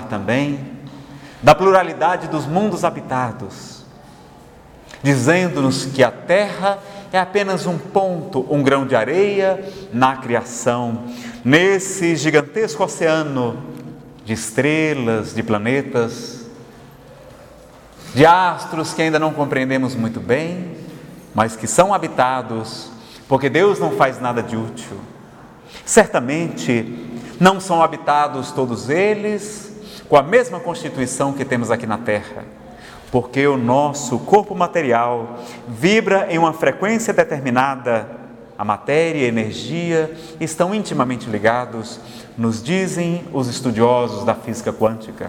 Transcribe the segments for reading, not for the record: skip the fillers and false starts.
falar também da pluralidade dos mundos habitados, dizendo-nos que a Terra é apenas um ponto, um grão de areia na criação, nesse gigantesco oceano de estrelas, de planetas, de astros que ainda não compreendemos muito bem, mas que são habitados, porque Deus não faz nada de útil. Certamente não são habitados todos eles com a mesma constituição que temos aqui na Terra, porque o nosso corpo material vibra em uma frequência determinada. A matéria e a energia estão intimamente ligados, nos dizem os estudiosos da física quântica.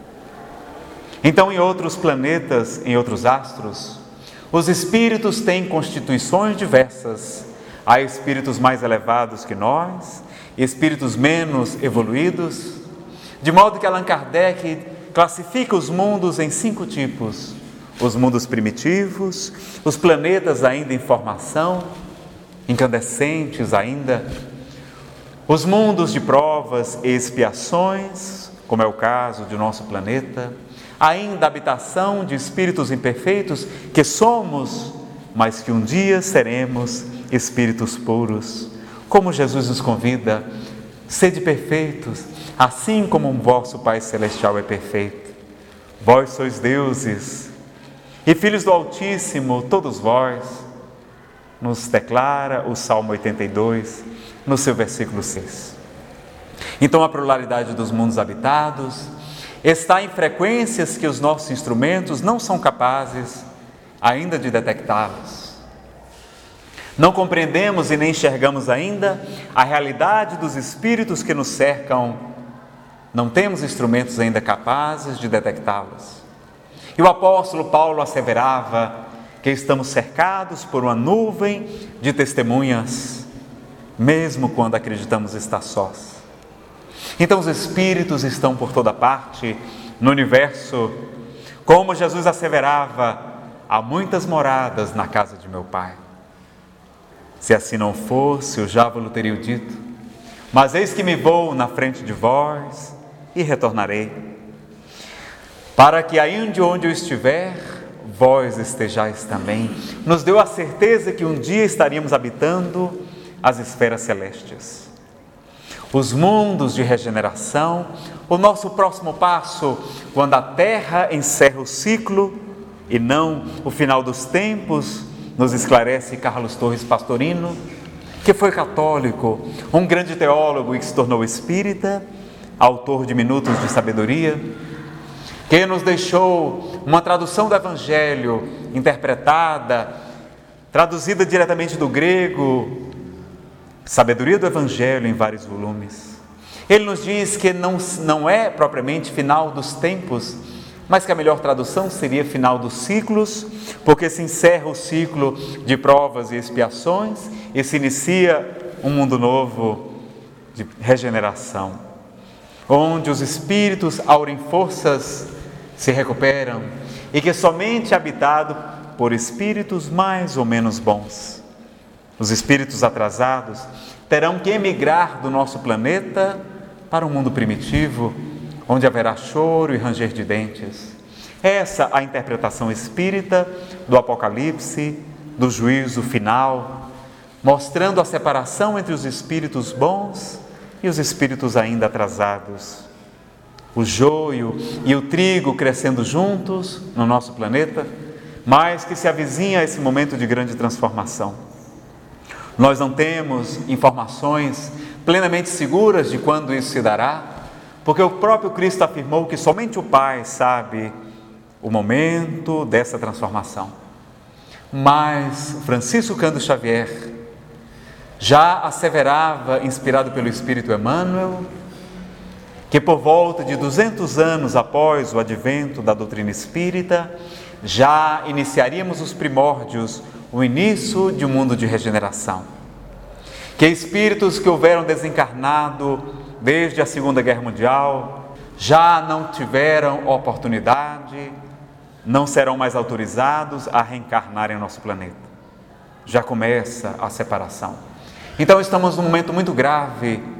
Então, em outros planetas, em outros astros, os espíritos têm constituições diversas. Há espíritos mais elevados que nós, espíritos menos evoluídos, de modo que Allan Kardec classifica os mundos em 5 tipos: os mundos primitivos, os planetas ainda em formação, incandescentes ainda, os mundos de provas e expiações, como é o caso de nosso planeta, ainda a habitação de espíritos imperfeitos que somos, mas que um dia seremos espíritos puros. Como Jesus nos convida: sede perfeitos, assim como o vosso Pai Celestial é perfeito. Vós sois deuses e filhos do Altíssimo, todos vós, nos declara o Salmo 82, no seu versículo 6. Então, a pluralidade dos mundos habitados está em frequências que os nossos instrumentos não são capazes ainda de detectá-los. Não compreendemos e nem enxergamos ainda a realidade dos espíritos que nos cercam. Não temos instrumentos ainda capazes de detectá-los. E o apóstolo Paulo asseverava que estamos cercados por uma nuvem de testemunhas, mesmo quando acreditamos estar sós. Então os espíritos estão por toda parte no universo. Como Jesus asseverava: há muitas moradas na casa de meu Pai. Se assim não fosse, eu já vos teria dito, mas eis que me vou na frente de vós e retornarei, para que ainda onde eu estiver, vós estejais também. Nos deu a certeza que um dia estaríamos habitando as esferas celestes, os mundos de regeneração. O nosso próximo passo, quando a Terra encerra o ciclo e não o final dos tempos, nos esclarece Carlos Torres Pastorino, que foi católico, um grande teólogo e que se tornou espírita, autor de Minutos de Sabedoria, que nos deixou uma tradução do Evangelho interpretada, traduzida diretamente do grego, Sabedoria do Evangelho em vários volumes. Ele nos diz que não é propriamente final dos tempos, mas que a melhor tradução seria final dos ciclos, porque se encerra o ciclo de provas e expiações e se inicia um mundo novo de regeneração, onde os espíritos aurem forças, se recuperam, e que somente é habitado por espíritos mais ou menos bons. Os espíritos atrasados terão que emigrar do nosso planeta para um mundo primitivo, onde haverá choro e ranger de dentes. Essa a interpretação espírita do Apocalipse, do juízo final, mostrando a separação entre os espíritos bons e os espíritos ainda atrasados. O joio e o trigo crescendo juntos no nosso planeta, mas que se avizinha esse momento de grande transformação. Nós não temos informações plenamente seguras de quando isso se dará, porque o próprio Cristo afirmou que somente o Pai sabe o momento dessa transformação. Mas Francisco Cândido Xavier já asseverava, inspirado pelo Espírito Emmanuel, que por volta de 200 anos após o advento da doutrina espírita, já iniciaríamos os primórdios, o início de um mundo de regeneração. Que espíritos que houveram desencarnado desde a Segunda Guerra Mundial já não tiveram oportunidade, não serão mais autorizados a reencarnar em nosso planeta. Já começa a separação. Então estamos num momento muito grave